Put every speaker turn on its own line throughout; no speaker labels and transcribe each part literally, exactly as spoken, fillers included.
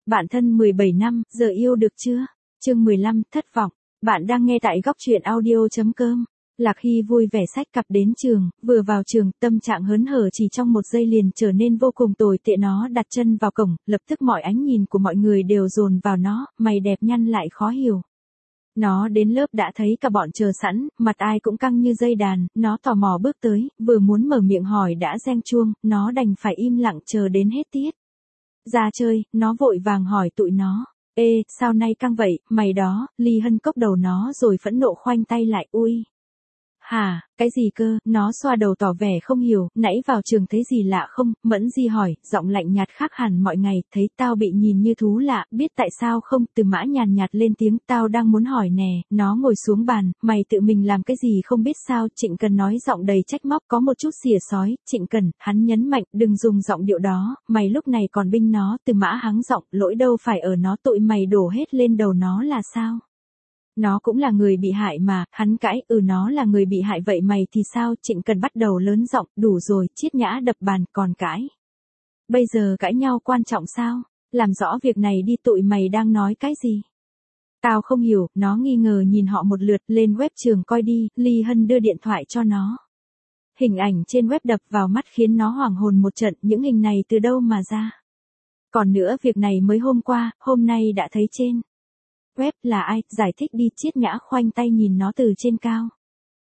Bạn thân mười bảy năm, giờ yêu được chưa? Chương mười lăm, thất vọng. Bạn đang nghe tại góc truyện audio chấm com. Lạc Hy vui vẻ xách cặp đến trường, vừa vào trường, tâm trạng hớn hở chỉ trong một giây liền trở nên vô cùng tồi tệ. Nó đặt chân vào cổng, lập tức mọi ánh nhìn của mọi người đều dồn vào nó, mày đẹp nhăn lại khó hiểu. Nó đến lớp đã thấy cả bọn chờ sẵn, mặt ai cũng căng như dây đàn, nó tò mò bước tới, vừa muốn mở miệng hỏi đã reng chuông, nó đành phải im lặng chờ đến hết tiết. Ra chơi, nó vội vàng hỏi tụi nó. Ê, sao nay căng vậy, mày đó, Ly Hân cốc đầu nó rồi phẫn nộ khoanh tay lại, ui. Hả, cái gì cơ, nó xoa đầu tỏ vẻ không hiểu, nãy vào trường thấy gì lạ không, Mẫn Di hỏi, giọng lạnh nhạt khác hẳn mọi ngày, thấy tao bị nhìn như thú lạ, biết tại sao không, Từ Mã nhàn nhạt lên tiếng, tao đang muốn hỏi nè, nó ngồi xuống bàn, mày tự mình làm cái gì không biết sao, Trịnh Cần nói giọng đầy trách móc, có một chút xỉa sói, Trịnh Cần, hắn nhấn mạnh, đừng dùng giọng điệu đó, mày lúc này còn binh nó, Từ Mã hắng giọng, lỗi đâu phải ở nó, tụi mày đổ hết lên đầu nó là sao? Nó cũng là người bị hại mà, hắn cãi, ừ nó là người bị hại vậy mày thì sao, Trịnh Cần bắt đầu lớn giọng, đủ rồi, Triết Nhã đập bàn, còn cãi. Bây giờ cãi nhau quan trọng sao, làm rõ việc này đi, tụi mày đang nói cái gì? Tao không hiểu, nó nghi ngờ nhìn họ một lượt, lên web trường coi đi, Ly Hân đưa điện thoại cho nó. Hình ảnh trên web đập vào mắt khiến nó hoảng hồn một trận, những hình này từ đâu mà ra? Còn nữa việc này mới hôm qua, hôm nay đã thấy trên web là ai, giải thích đi, Triết Nhã khoanh tay nhìn nó từ trên cao.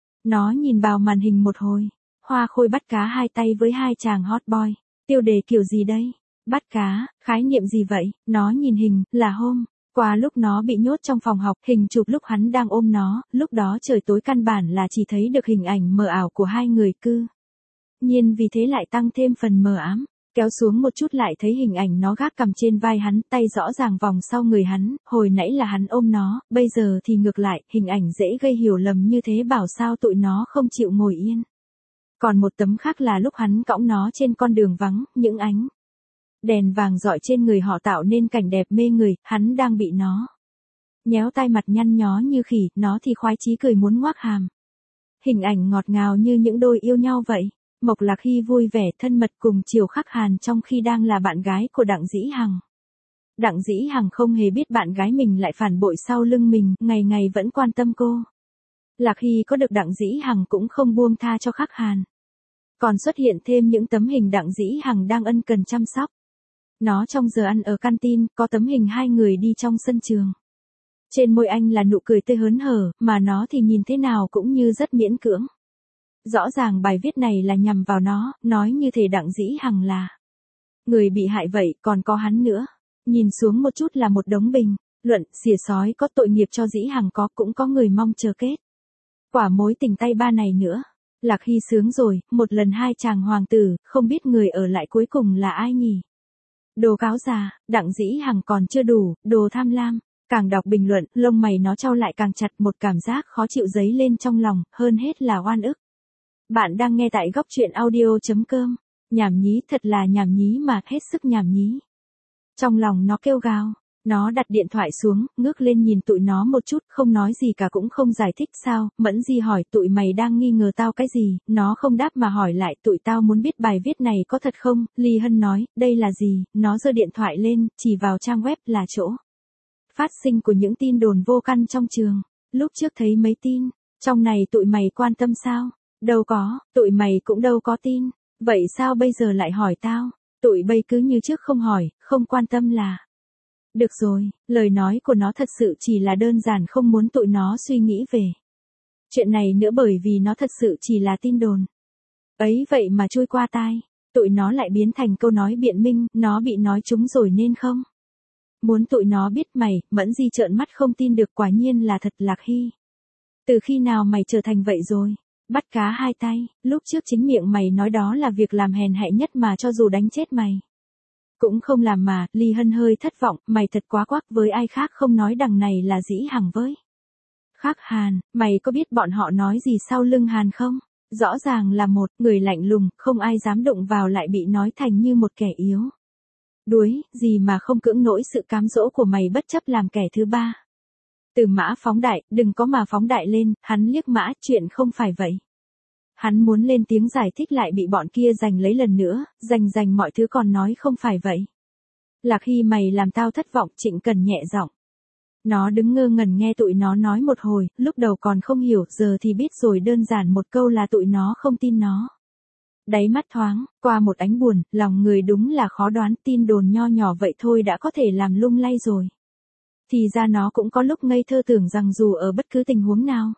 Nó nhìn vào màn hình một hồi, Hoa Khôi bắt cá hai tay với hai chàng hot boy, tiêu đề kiểu gì đây? Bắt cá, khái niệm gì vậy? Nó nhìn hình, là hôm qua lúc nó bị nhốt trong phòng học, hình chụp lúc hắn đang ôm nó, lúc đó trời tối căn bản là chỉ thấy được hình ảnh mờ ảo của hai người cư. Nhiên vì thế lại tăng thêm phần mờ ám. Kéo xuống một chút lại thấy hình ảnh nó gác cằm trên vai hắn, tay rõ ràng vòng sau người hắn, hồi nãy là hắn ôm nó, bây giờ thì ngược lại, hình ảnh dễ gây hiểu lầm như thế bảo sao tụi nó không chịu ngồi yên. Còn một tấm khác là lúc hắn cõng nó trên con đường vắng, những ánh đèn vàng rọi trên người họ tạo nên cảnh đẹp mê người, hắn đang bị nó nhéo tai mặt nhăn nhó như khỉ, nó thì khoái chí cười muốn ngoác hàm. Hình ảnh ngọt ngào như những đôi yêu nhau vậy. Mộc Lạc Hy vui vẻ thân mật cùng Triều Khắc Hàn trong khi đang là bạn gái của Đặng Dĩ Hằng. Đặng Dĩ Hằng không hề biết bạn gái mình lại phản bội sau lưng mình, ngày ngày vẫn quan tâm cô. Lạc Hy có được Đặng Dĩ Hằng cũng không buông tha cho Khắc Hàn. Còn xuất hiện thêm những tấm hình Đặng Dĩ Hằng đang ân cần chăm sóc nó trong giờ ăn ở canteen, có tấm hình hai người đi trong sân trường. Trên môi anh là nụ cười tươi hớn hở, mà nó thì nhìn thế nào cũng như rất miễn cưỡng. Rõ ràng bài viết này là nhằm vào nó, nói như thể Đặng Dĩ Hằng là người bị hại vậy, còn có hắn nữa. Nhìn xuống một chút là một đống bình luận, xỉa sói có tội nghiệp cho Dĩ Hằng có, cũng có người mong chờ kết quả mối tình tay ba này nữa. Lạc Hy sướng rồi, một lần hai chàng hoàng tử, không biết người ở lại cuối cùng là ai nhỉ? Đồ cáo già, Đặng Dĩ Hằng còn chưa đủ, đồ tham lam. Càng đọc bình luận, lông mày nó chau lại càng chặt, một cảm giác khó chịu dấy lên trong lòng, hơn hết là oan ức. Bạn đang nghe tại góc truyện audio chấm com. Nhảm nhí, thật là nhảm nhí mà, hết sức nhảm nhí. Trong lòng nó kêu gào, nó đặt điện thoại xuống, ngước lên nhìn tụi nó một chút, không nói gì cả cũng không giải thích sao. Mẫn Di hỏi, tụi mày đang nghi ngờ tao cái gì? Nó không đáp mà hỏi lại, tụi tao muốn biết bài viết này có thật không? Ly Hân nói, đây là gì? Nó giơ điện thoại lên, chỉ vào trang web là chỗ phát sinh của những tin đồn vô căn trong trường. Lúc trước thấy mấy tin, trong này tụi mày quan tâm sao? Đâu có, tụi mày cũng đâu có tin. Vậy sao bây giờ lại hỏi tao? Tụi bay cứ như trước không hỏi, không quan tâm là. Được rồi, lời nói của nó thật sự chỉ là đơn giản không muốn tụi nó suy nghĩ về chuyện này nữa, bởi vì nó thật sự chỉ là tin đồn. Ấy vậy mà trôi qua tai, tụi nó lại biến thành câu nói biện minh, nó bị nói trúng rồi nên không muốn tụi nó biết. Mày, Mẫn Di trợn mắt không tin được, quả nhiên là thật. Lạc Hy, từ khi nào mày trở thành vậy rồi? Bắt cá hai tay, lúc trước chính miệng mày nói đó là việc làm hèn hạ nhất mà, cho dù đánh chết mày cũng không làm mà. Ly Hân hơi thất vọng, mày thật quá quắc, với ai khác không nói đằng này là Dĩ Hằng với Khắc Hàn, mày có biết bọn họ nói gì sau lưng Hàn không? Rõ ràng là một người lạnh lùng, không ai dám đụng vào, lại bị nói thành như một kẻ yếu đuối, gì mà không cưỡng nổi sự cám dỗ của mày, bất chấp làm kẻ thứ ba. Từ Mã phóng đại, đừng có mà phóng đại lên, hắn liếc Mã, chuyện không phải vậy. Hắn muốn lên tiếng giải thích lại bị bọn kia giành lấy lần nữa, giành giành mọi thứ còn nói không phải vậy. Lạc Hy mày làm tao thất vọng, Trịnh Cần nhẹ giọng. Nó đứng ngơ ngẩn nghe tụi nó nói một hồi, lúc đầu còn không hiểu, giờ thì biết rồi, đơn giản một câu là tụi nó không tin nó. Đáy mắt thoáng qua một ánh buồn, lòng người đúng là khó đoán, tin đồn nho nhỏ vậy thôi đã có thể làm lung lay rồi. Thì ra nó cũng có lúc ngây thơ tưởng rằng dù ở bất cứ tình huống nào,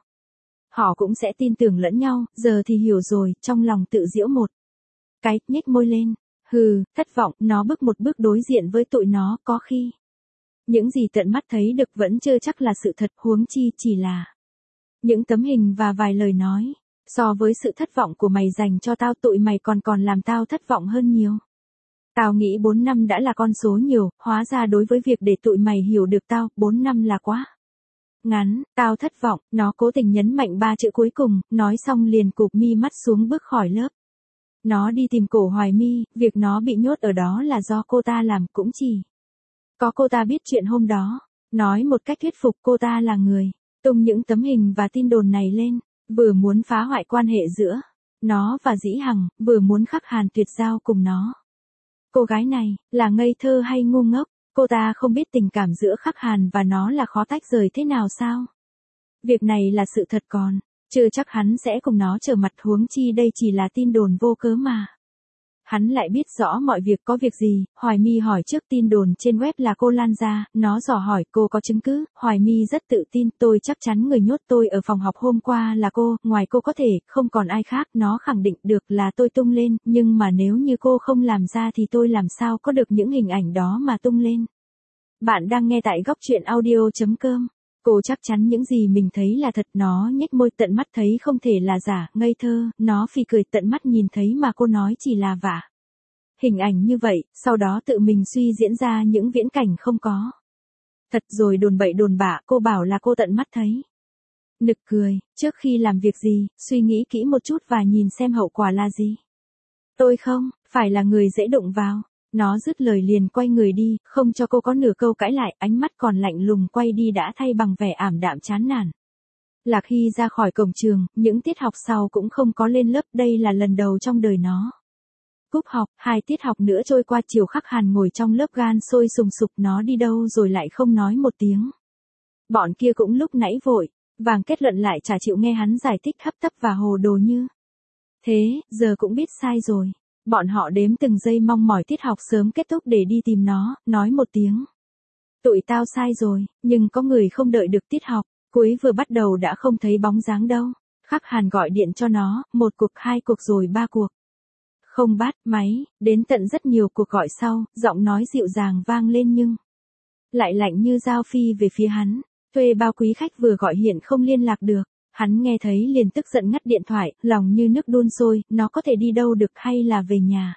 họ cũng sẽ tin tưởng lẫn nhau, giờ thì hiểu rồi, trong lòng tự giễu một cái, nhếch môi lên. Hừ, thất vọng, nó bước một bước đối diện với tụi nó, có khi những gì tận mắt thấy được vẫn chưa chắc là sự thật, huống chi chỉ là những tấm hình và vài lời nói. So với sự thất vọng của mày dành cho tao, tụi mày còn còn làm tao thất vọng hơn nhiều. Tao nghĩ bốn năm đã là con số nhiều, hóa ra đối với việc để tụi mày hiểu được tao, bốn năm là quá ngắn. Tao thất vọng, nó cố tình nhấn mạnh ba chữ cuối cùng, nói xong liền cụp mi mắt xuống bước khỏi lớp. Nó đi tìm Cổ Hoài My, việc nó bị nhốt ở đó là do cô ta làm, cũng chỉ có cô ta biết chuyện hôm đó. Nói một cách thuyết phục, cô ta là người tung những tấm hình và tin đồn này lên, vừa muốn phá hoại quan hệ giữa nó và Dĩ Hằng, vừa muốn Khắc Hàn tuyệt giao cùng nó. Cô gái này, là ngây thơ hay ngu ngốc? Cô ta không biết tình cảm giữa Khắc Hàn và nó là khó tách rời thế nào sao? Việc này là sự thật còn chưa chắc hắn sẽ cùng nó trở mặt, huống chi đây chỉ là tin đồn vô cớ mà. Hắn lại biết rõ mọi việc, có việc gì? Hoài My hỏi trước, tin đồn trên web là cô lan ra, nó dò hỏi cô có chứng cứ. Hoài My rất tự tin, tôi chắc chắn người nhốt tôi ở phòng học hôm qua là cô, ngoài cô có thể không còn ai khác. Nó khẳng định được là tôi tung lên, nhưng mà nếu như cô không làm ra thì tôi làm sao có được những hình ảnh đó mà tung lên. Bạn đang nghe tại góc truyện audio chấm com. Cô chắc chắn những gì mình thấy là thật. Nó nhếch môi, tận mắt thấy không thể là giả, ngây thơ. Nó phì cười, tận mắt nhìn thấy mà cô nói chỉ là vả. Hình ảnh như vậy, sau đó tự mình suy diễn ra những viễn cảnh không có thật rồi đồn bậy đồn bạ, cô bảo là cô tận mắt thấy. Nực cười, trước khi làm việc gì, suy nghĩ kỹ một chút và nhìn xem hậu quả là gì. Tôi không phải là người dễ đụng vào. Nó dứt lời liền quay người đi, không cho cô có nửa câu cãi lại, ánh mắt còn lạnh lùng quay đi đã thay bằng vẻ ảm đạm chán nản. Lạc Hy ra khỏi cổng trường, những tiết học sau cũng không có lên lớp, đây là lần đầu trong đời nó cúp học. Hai tiết học nữa trôi qua, chiều Khắc Hàn ngồi trong lớp gan sôi sùng sục, nó đi đâu rồi lại không nói một tiếng. Bọn kia cũng lúc nãy vội vàng kết luận lại chả chịu nghe hắn giải thích, hấp tấp và hồ đồ như thế, giờ cũng biết sai rồi. Bọn họ đếm từng giây mong mỏi tiết học sớm kết thúc để đi tìm nó, nói một tiếng. Tụi tao sai rồi, nhưng có người không đợi được tiết học cuối vừa bắt đầu đã không thấy bóng dáng đâu. Khắc Hàn gọi điện cho nó, một cuộc, hai cuộc rồi ba cuộc. Không bắt máy, đến tận rất nhiều cuộc gọi sau, giọng nói dịu dàng vang lên nhưng lại lạnh như dao phi về phía hắn. Thuê bao quý khách vừa gọi hiện không liên lạc được. Hắn nghe thấy liền tức giận ngắt điện thoại, lòng như nước đun sôi, nó có thể đi đâu được hay là về nhà.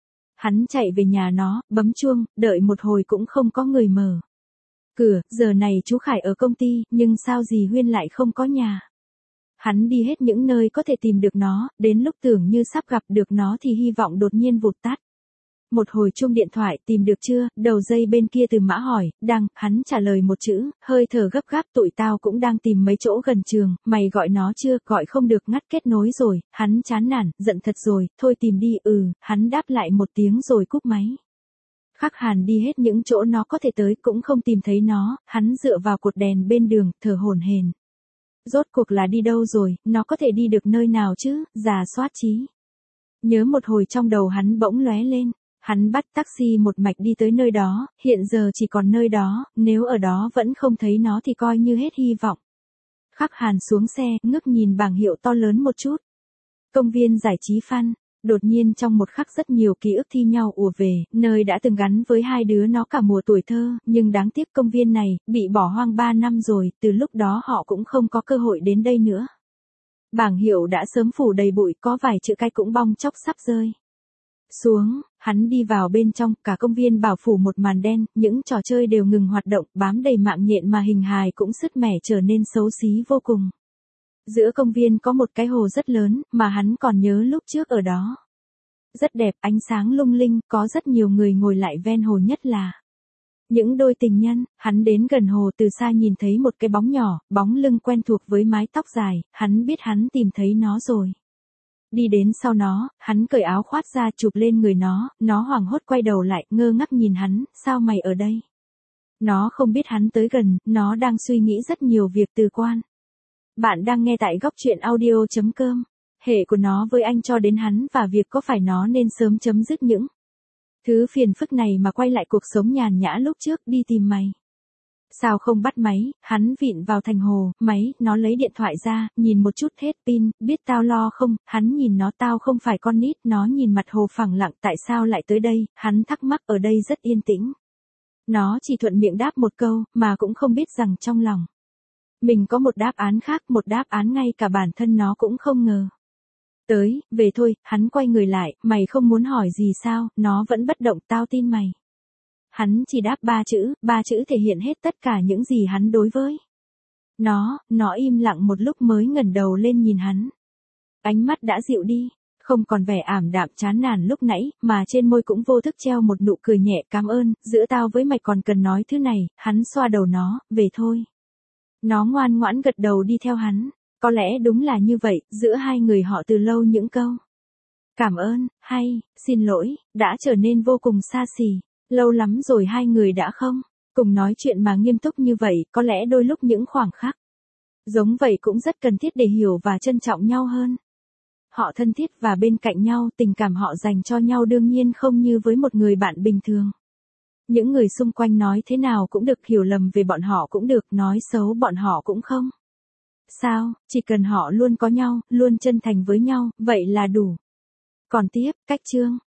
Hắn chạy về nhà nó, bấm chuông, đợi một hồi cũng không có người mở cửa, giờ này chú Khải ở công ty, nhưng sao dì Huyên lại không có nhà. Hắn đi hết những nơi có thể tìm được nó, đến lúc tưởng như sắp gặp được nó thì hy vọng đột nhiên vụt tắt. Một hồi chuông điện thoại, tìm được chưa? Đầu dây bên kia Từ Mã hỏi, đang, hắn trả lời một chữ, hơi thở gấp gáp, tụi tao cũng đang tìm mấy chỗ gần trường, mày gọi nó chưa? Gọi không được, ngắt kết nối rồi. Hắn chán nản, giận thật rồi, thôi tìm đi. Ừ, hắn đáp lại một tiếng rồi cúp máy. Khắc Hàn đi hết những chỗ nó có thể tới cũng không tìm thấy nó, hắn dựa vào cột đèn bên đường, thở hổn hển. Rốt cuộc là đi đâu rồi, nó có thể đi được nơi nào chứ? Rà soát trí nhớ một hồi trong đầu hắn bỗng lóe lên. Hắn bắt taxi một mạch đi tới nơi đó, hiện giờ chỉ còn nơi đó, nếu ở đó vẫn không thấy nó thì coi như hết hy vọng. Khắc Hàn xuống xe, ngước nhìn bảng hiệu to lớn một chút. Công viên giải trí Fun. Đột nhiên trong một khắc rất nhiều ký ức thi nhau ùa về, nơi đã từng gắn với hai đứa nó cả mùa tuổi thơ, nhưng đáng tiếc công viên này, bị bỏ hoang ba năm rồi, từ lúc đó họ cũng không có cơ hội đến đây nữa. Bảng hiệu đã sớm phủ đầy bụi, có vài chữ cái cũng bong chóc sắp rơi xuống. Hắn đi vào bên trong, cả công viên bảo phủ một màn đen, những trò chơi đều ngừng hoạt động, bám đầy mạng nhện mà hình hài cũng sứt mẻ trở nên xấu xí vô cùng. Giữa công viên có một cái hồ rất lớn, mà hắn còn nhớ lúc trước ở đó. Rất đẹp, ánh sáng lung linh, có rất nhiều người ngồi lại ven hồ, nhất là những đôi tình nhân. Hắn đến gần hồ, từ xa nhìn thấy một cái bóng nhỏ, bóng lưng quen thuộc với mái tóc dài, hắn biết hắn tìm thấy nó rồi. Đi đến sau nó, hắn cởi áo khoác ra chụp lên người nó, nó hoảng hốt quay đầu lại, ngơ ngác nhìn hắn, sao mày ở đây? Nó không biết hắn tới gần, nó đang suy nghĩ rất nhiều việc từ quan. Bạn đang nghe tại góc truyện audio.com. Hệ của nó với anh cho đến hắn và việc có phải nó nên sớm chấm dứt những thứ phiền phức này mà quay lại cuộc sống nhàn nhã lúc trước đi tìm mày. Sao không bắt máy, hắn vịn vào thành hồ, máy, nó lấy điện thoại ra, nhìn một chút hết pin, biết tao lo không, hắn nhìn nó tao không phải con nít, nó nhìn mặt hồ phẳng lặng tại sao lại tới đây, hắn thắc mắc ở đây rất yên tĩnh. Nó chỉ thuận miệng đáp một câu, mà cũng không biết rằng trong lòng mình có một đáp án khác, một đáp án ngay cả bản thân nó cũng không ngờ. Tới, về thôi, hắn quay người lại, mày không muốn hỏi gì sao, nó vẫn bất động, tao tin mày. Hắn chỉ đáp ba chữ, ba chữ thể hiện hết tất cả những gì hắn đối với nó, nó im lặng một lúc mới ngẩng đầu lên nhìn hắn. Ánh mắt đã dịu đi, không còn vẻ ảm đạm chán nản lúc nãy, mà trên môi cũng vô thức treo một nụ cười nhẹ, cảm ơn, giữa tao với mày còn cần nói thứ này, hắn xoa đầu nó, về thôi. Nó ngoan ngoãn gật đầu đi theo hắn, có lẽ đúng là như vậy, giữa hai người họ từ lâu những câu cảm ơn, hay, xin lỗi, đã trở nên vô cùng xa xỉ. Lâu lắm rồi hai người đã không cùng nói chuyện mà nghiêm túc như vậy, có lẽ đôi lúc những khoảng khắc giống vậy cũng rất cần thiết để hiểu và trân trọng nhau hơn. Họ thân thiết và bên cạnh nhau, tình cảm họ dành cho nhau đương nhiên không như với một người bạn bình thường. Những người xung quanh nói thế nào cũng được, hiểu lầm về bọn họ cũng được, nói xấu bọn họ cũng không sao, chỉ cần họ luôn có nhau, luôn chân thành với nhau, vậy là đủ. Còn tiếp, cách chương